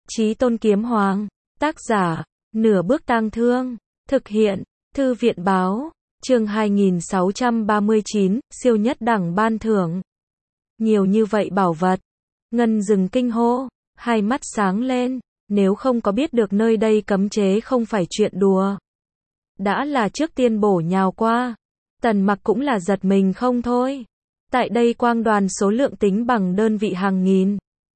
Chí Tôn Kiếm Hoàng, tác giả, Nửa Bước Tang Thương, thực hiện, Thư viện báo, chương 2639, siêu nhất đẳng ban thưởng. Nhiều như vậy bảo vật. Ngân Dừng kinh hô, hai mắt sáng lên, nếu không có biết được nơi đây cấm chế không phải chuyện đùa. Đã là trước tiên bổ nhào qua, Tần Mặc cũng là giật mình không thôi. Tại đây quang đoàn số lượng tính bằng đơn vị hàng nghìn.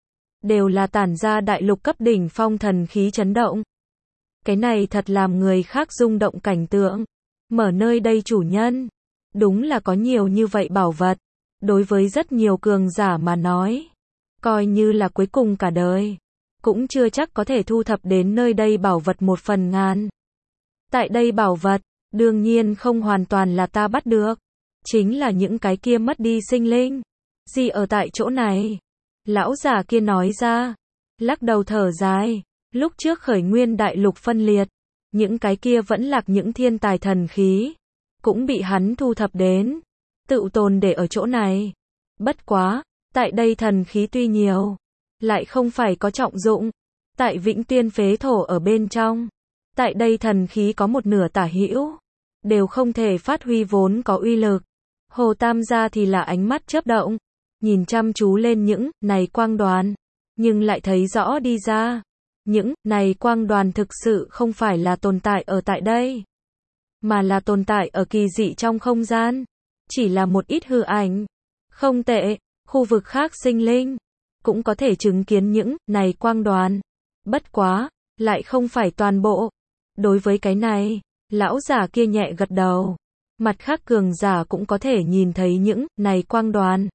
Đều là tản ra đại lục cấp đỉnh phong thần khí chấn động. Cái này thật làm người khác rung động cảnh tượng. Mở nơi đây chủ nhân. Đúng là có nhiều như vậy bảo vật. Đối với rất nhiều cường giả mà nói. Coi như là cuối cùng cả đời. Cũng chưa chắc có thể thu thập đến nơi đây bảo vật 1/1000. Tại đây bảo vật, đương nhiên không hoàn toàn là ta bắt được. Chính là những cái kia mất đi sinh linh. Gì ở tại chỗ này? Lão già kia nói ra. Lắc đầu thở dài. Lúc trước khởi nguyên đại lục phân liệt. Những cái kia vẫn lạc những thiên tài thần khí. Cũng bị hắn thu thập đến. Tự tồn để ở chỗ này. Bất quá, tại đây thần khí tuy nhiều. Lại không phải có trọng dụng. Tại Vĩnh Tiên phế thổ ở bên trong. Tại đây thần khí có một nửa tả hữu. Đều không thể phát huy vốn có uy lực. Hồ Tam gia thì là ánh mắt chớp động. Nhìn chăm chú lên những này quang đoàn. Nhưng lại thấy rõ đi ra. Những này quang đoàn thực sự không phải là tồn tại ở tại đây. Mà là tồn tại ở kỳ dị trong không gian. Chỉ là một ít hư ảnh. Không tệ, khu vực khác sinh linh. Cũng có thể chứng kiến những này quang đoàn. Bất quá, lại không phải toàn bộ. Đối với cái này, lão giả kia nhẹ gật đầu. Mặt khác cường giả cũng có thể nhìn thấy những này quang đoàn.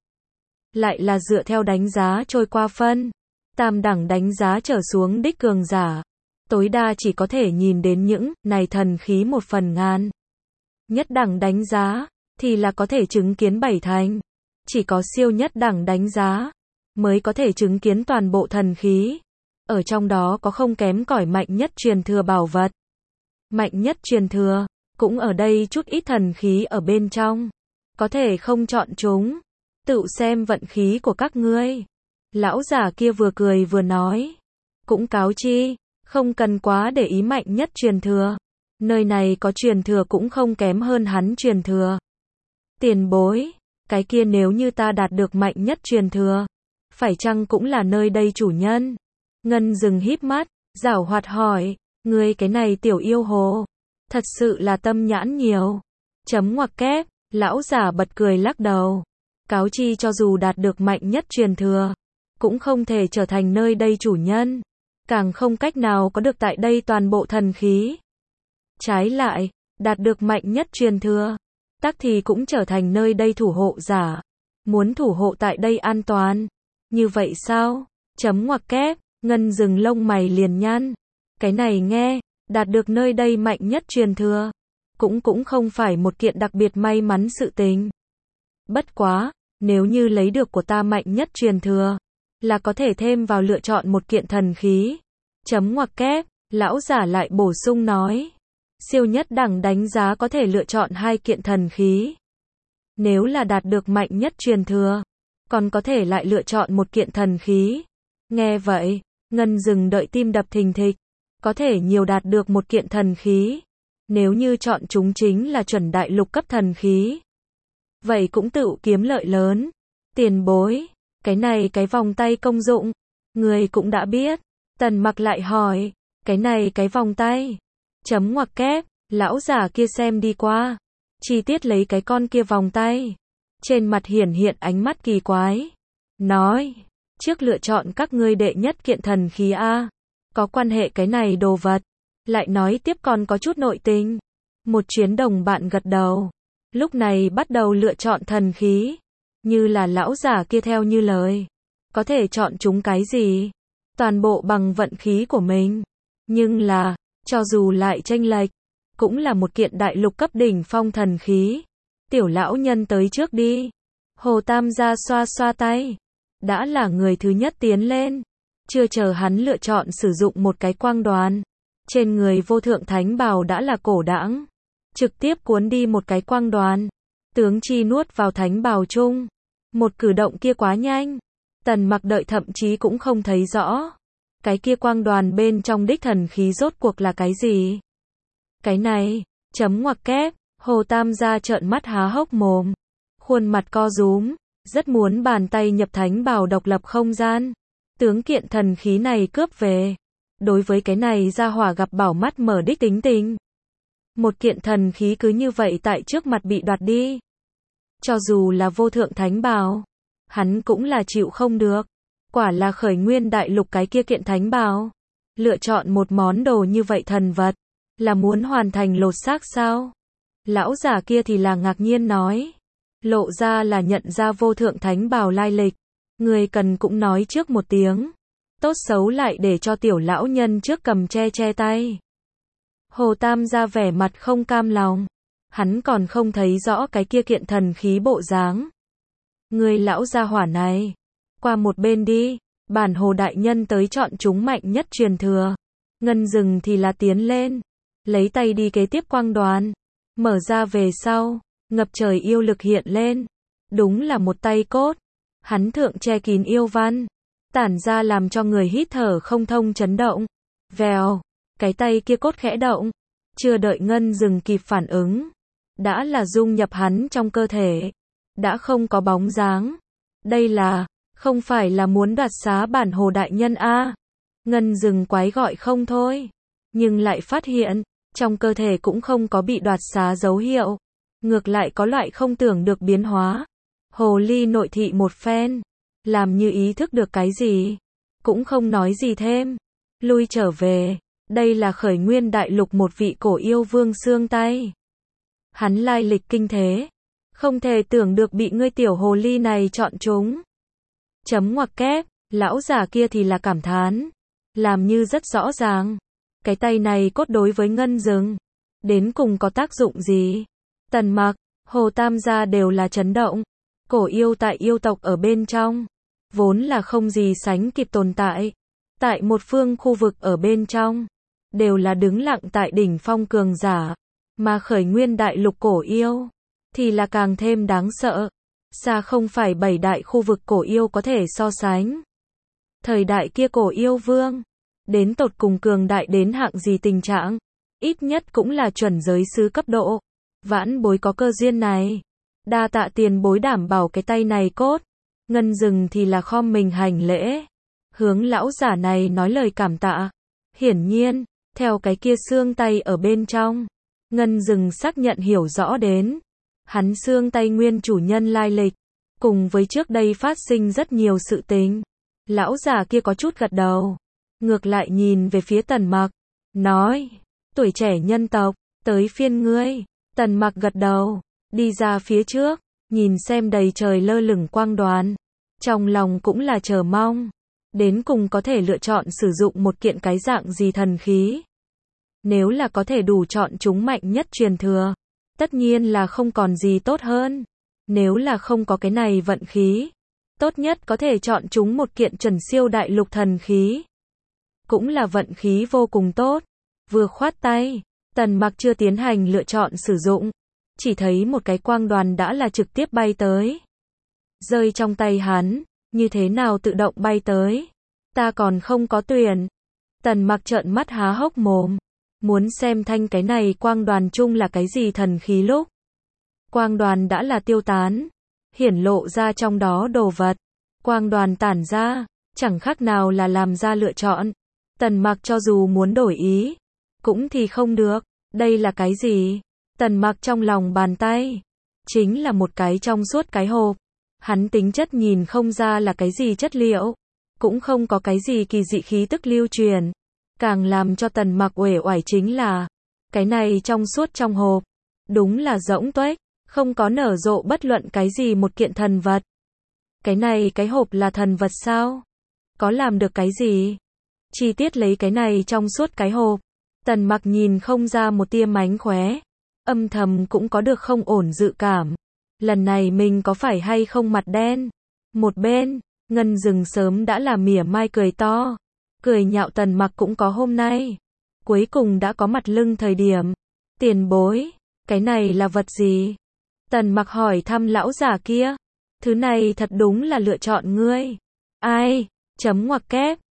Lại là dựa theo đánh giá trôi qua phân. Tam đẳng đánh giá trở xuống đích cường giả. Tối đa chỉ có thể nhìn đến những này thần khí 1/1000. Nhất đẳng đánh giá, thì là có thể chứng kiến 7 thành. Chỉ có siêu nhất đẳng đánh giá, mới có thể chứng kiến toàn bộ thần khí. Ở trong đó có không kém cỏi mạnh nhất truyền thừa bảo vật. Mạnh nhất truyền thừa, cũng ở đây chút ít thần khí ở bên trong. Có thể không chọn chúng. Tự xem vận khí của các ngươi. Lão giả kia vừa cười vừa nói. Cũng cáo chi, không cần quá để ý mạnh nhất truyền thừa. Nơi này có truyền thừa cũng không kém hơn hắn truyền thừa. Tiền bối, cái kia nếu như ta đạt được mạnh nhất truyền thừa, phải chăng cũng là nơi đây chủ nhân? Ngân Dừng híp mắt, giảo hoạt hỏi, ngươi cái này tiểu yêu hồ, thật sự là tâm nhãn nhiều. Chấm ngoặc kép, lão giả bật cười lắc đầu. Cáo chi cho dù đạt được mạnh nhất truyền thừa, cũng không thể trở thành nơi đây chủ nhân. Càng không cách nào có được tại đây toàn bộ thần khí. Trái lại, đạt được mạnh nhất truyền thừa, tắc thì cũng trở thành nơi đây thủ hộ giả. Muốn thủ hộ tại đây an toàn. Như vậy sao? Chấm ngoặc kép, Ngân Dừng lông mày liền nhăn. Cái này nghe, đạt được nơi đây mạnh nhất truyền thừa. Cũng không phải một kiện đặc biệt may mắn sự tình. Bất quá, nếu như lấy được của ta mạnh nhất truyền thừa, là có thể thêm vào lựa chọn một kiện thần khí. Chấm ngoặc kép, lão giả lại bổ sung nói. Siêu nhất đẳng đánh giá có thể lựa chọn 2 kiện thần khí. Nếu là đạt được mạnh nhất truyền thừa, còn có thể lại lựa chọn một kiện thần khí. Nghe vậy, Ngân Dừng đợi tim đập thình thịch. Có thể nhiều đạt được một kiện thần khí. Nếu như chọn chúng chính là chuẩn đại lục cấp thần khí. Vậy cũng tự kiếm lợi lớn. Tiền bối, cái này cái vòng tay công dụng, người cũng đã biết. Tần Mặc lại hỏi, cái này cái vòng tay. Chấm ngoặc kép, lão giả kia xem đi qua. Chi tiết lấy cái con kia vòng tay. Trên mặt hiển hiện ánh mắt kỳ quái. Nói, trước lựa chọn các ngươi đệ nhất kiện thần khí A. Có quan hệ cái này đồ vật. Lại nói tiếp còn có chút nội tình. Một chuyến đồng bạn gật đầu. Lúc này bắt đầu lựa chọn thần khí. Như là lão giả kia theo như lời. Có thể chọn chúng cái gì? Toàn bộ bằng vận khí của mình. Nhưng là, cho dù lại chênh lệch, cũng là một kiện đại lục cấp đỉnh phong thần khí. Tiểu lão nhân tới trước đi. Hồ Tam gia xoa xoa tay. Đã là người thứ nhất tiến lên. Chưa chờ hắn lựa chọn sử dụng một cái quang đoàn. Trên người vô thượng thánh bào đã là cổ đãng. Trực tiếp cuốn đi một cái quang đoàn. Tướng chi nuốt vào thánh bào chung. Một cử động kia quá nhanh. Tần Mặc đợi thậm chí cũng không thấy rõ. Cái kia quang đoàn bên trong đích thần khí rốt cuộc là cái gì? Cái này, chấm ngoặc kép, Hồ Tam gia trợn mắt há hốc mồm. Khuôn mặt co rúm, rất muốn bàn tay nhập thánh bào độc lập không gian. Tướng kiện thần khí này cướp về. Đối với cái này gia hỏa gặp bảo mắt mở đích tính tình. Một kiện thần khí cứ như vậy tại trước mặt bị đoạt đi. Cho dù là vô thượng thánh bào, hắn cũng là chịu không được. Quả là khởi nguyên đại lục cái kia kiện thánh bào. Lựa chọn một món đồ như vậy thần vật, là muốn hoàn thành lột xác sao? Lão giả kia thì là ngạc nhiên nói. Lộ ra là nhận ra vô thượng thánh bào lai lịch. Người cần cũng nói trước một tiếng. Tốt xấu lại để cho tiểu lão nhân trước cầm che tay. Hồ Tam ra vẻ mặt không cam lòng. Hắn còn không thấy rõ cái kia kiện thần khí bộ dáng. Người lão gia hỏa này, qua một bên đi, bản Hồ đại nhân tới chọn chúng mạnh nhất truyền thừa. Ngân Dừng thì là tiến lên, lấy tay đi kế tiếp quang đoàn, mở ra về sau, ngập trời yêu lực hiện lên. Đúng là một tay cốt. Hắn thượng che kín yêu văn, tản ra làm cho người hít thở không thông chấn động. Vèo, cái tay kia cốt khẽ động, chưa đợi Ngân Dừng kịp phản ứng, đã là dung nhập hắn trong cơ thể, đã không có bóng dáng. Đây là, không phải là muốn đoạt xá bản Hồ đại nhân a? Ngân Dừng quái gọi không thôi, nhưng lại phát hiện, trong cơ thể cũng không có bị đoạt xá dấu hiệu, ngược lại có loại không tưởng được biến hóa. Hồ ly nội thị một phen, làm như ý thức được cái gì, cũng không nói gì thêm, lui trở về. Đây là khởi nguyên đại lục một vị cổ yêu vương xương tay. Hắn lai lịch kinh thế, không thể tưởng được bị ngươi tiểu hồ ly này chọn chúng. Chấm ngoặc kép, lão giả kia thì là cảm thán, làm như rất rõ ràng. Cái tay này cốt đối với Ngân Dừng, đến cùng có tác dụng gì? Tần Mặc, Hồ Tam gia đều là chấn động. Cổ yêu tại yêu tộc ở bên trong, vốn là không gì sánh kịp tồn tại. Tại một phương khu vực ở bên trong, đều là đứng lặng tại đỉnh phong cường giả. Mà khởi nguyên đại lục cổ yêu, thì là càng thêm đáng sợ. Xa không phải 7 đại khu vực cổ yêu có thể so sánh. Thời đại kia cổ yêu vương, đến tột cùng cường đại đến hạng gì tình trạng, ít nhất cũng là chuẩn giới sứ cấp độ. Vãn bối có cơ duyên này, đa tạ tiền bối đảm bảo cái tay này cốt. Ngân Dừng thì là khom mình hành lễ, hướng lão giả này nói lời cảm tạ. Hiển nhiên, theo cái kia xương tay ở bên trong, Ngân Dừng xác nhận hiểu rõ đến, hắn xương tay nguyên chủ nhân lai lịch, cùng với trước đây phát sinh rất nhiều sự tình. Lão già kia có chút gật đầu, ngược lại nhìn về phía Tần Mặc, nói, tuổi trẻ nhân tộc, tới phiên ngươi. Tần Mặc gật đầu, đi ra phía trước, nhìn xem đầy trời lơ lửng quang đoàn, trong lòng cũng là chờ mong, đến cùng có thể lựa chọn sử dụng một kiện cái dạng gì thần khí. Nếu là có thể đủ chọn chúng mạnh nhất truyền thừa, tất nhiên là không còn gì tốt hơn. Nếu là không có cái này vận khí, tốt nhất có thể chọn chúng một kiện chuẩn siêu đại lục thần khí. Cũng là vận khí vô cùng tốt. Vừa khoát tay, Tần Mặc chưa tiến hành lựa chọn sử dụng, chỉ thấy một cái quang đoàn đã là trực tiếp bay tới. Rơi trong tay hắn, như thế nào tự động bay tới? Ta còn không có tuyển. Tần Mặc trợn mắt há hốc mồm, muốn xem thanh cái này quang đoàn chung là cái gì thần khí lúc. Quang đoàn đã là tiêu tán, hiển lộ ra trong đó đồ vật. Quang đoàn tản ra, chẳng khác nào là làm ra lựa chọn. Tần Mặc cho dù muốn đổi ý, cũng thì không được. Đây là cái gì? Tần Mặc trong lòng bàn tay, chính là một cái trong suốt cái hộp. Hắn tính chất nhìn không ra là cái gì chất liệu, cũng không có cái gì kỳ dị khí tức lưu truyền. Càng làm cho Tần Mặc uể oải chính là, cái này trong suốt trong hộp, đúng là rỗng tuếch, không có nở rộ bất luận cái gì một kiện thần vật. Cái này cái hộp là thần vật sao? Có làm được cái gì? Chi tiết lấy cái này trong suốt cái hộp, Tần Mặc nhìn không ra một tia mánh khóe, âm thầm cũng có được không ổn dự cảm. Lần này mình có phải hay không mặt đen? Một bên, Ngân Dừng sớm đã là mỉa mai cười to, cười nhạo Tần Mặc cũng có hôm nay. Cuối cùng đã có mặt lưng thời điểm. Tiền bối, cái này là vật gì? Tần Mặc hỏi thăm lão giả kia. Thứ này thật đúng là lựa chọn ngươi. Ai? Chấm ngoặc kép,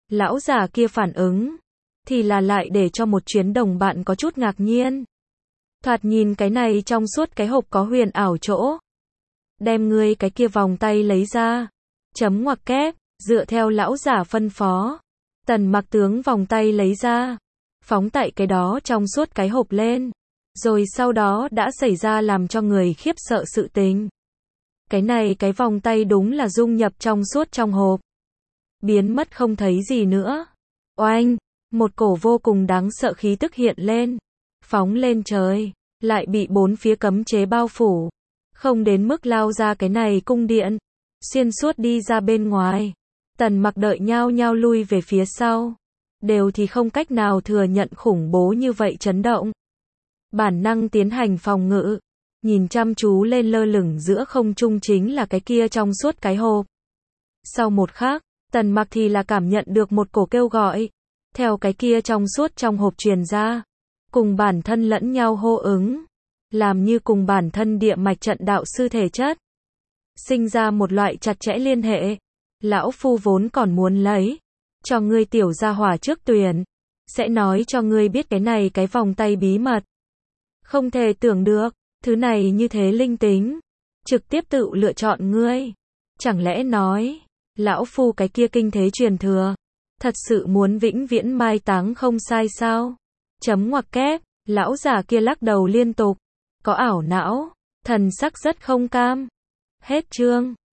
Lão già kia phản ứng, thì là lại để cho một chuyến đồng bạn có chút ngạc nhiên. Thoạt nhìn cái này trong suốt cái hộp có huyền ảo chỗ. Đem ngươi cái kia vòng tay lấy ra. Chấm ngoặc kép, dựa theo lão giả phân phó. Tần Mặc tướng vòng tay lấy ra. Phóng tại cái đó trong suốt cái hộp lên. Rồi sau đó đã xảy ra làm cho người khiếp sợ sự tình. Cái này cái vòng tay đúng là dung nhập trong suốt trong hộp. Biến mất không thấy gì nữa. Oanh, một cổ vô cùng đáng sợ khí tức hiện lên. Phóng lên trời, lại bị bốn phía cấm chế bao phủ. Không đến mức lao ra cái này cung điện. Xuyên suốt đi ra bên ngoài. Tần Mặc đợi nhao nhao lui về phía sau. Đều thì không cách nào thừa nhận khủng bố như vậy chấn động. Bản năng tiến hành phòng ngự. Nhìn chăm chú lên lơ lửng giữa không trung chính là cái kia trong suốt cái hộp. Sau một khắc, Tần Mặc thì là cảm nhận được một cổ kêu gọi. Theo cái kia trong suốt trong hộp truyền ra. Cùng bản thân lẫn nhau hô ứng. Làm như cùng bản thân địa mạch trận đạo sư thể chất. Sinh ra một loại chặt chẽ liên hệ. Lão phu vốn còn muốn lấy. Cho ngươi tiểu gia hỏa trước tuyển. Sẽ nói cho ngươi biết cái này cái vòng tay bí mật. Không thể tưởng được. Thứ này như thế linh tính. Trực tiếp tự lựa chọn ngươi. Chẳng lẽ nói. Lão phu cái kia kinh thế truyền thừa. Thật sự muốn vĩnh viễn mai táng không sai sao? Chấm ngoặc kép. Lão già kia lắc đầu liên tục. Có ảo não. Thần sắc rất không cam. Hết chương.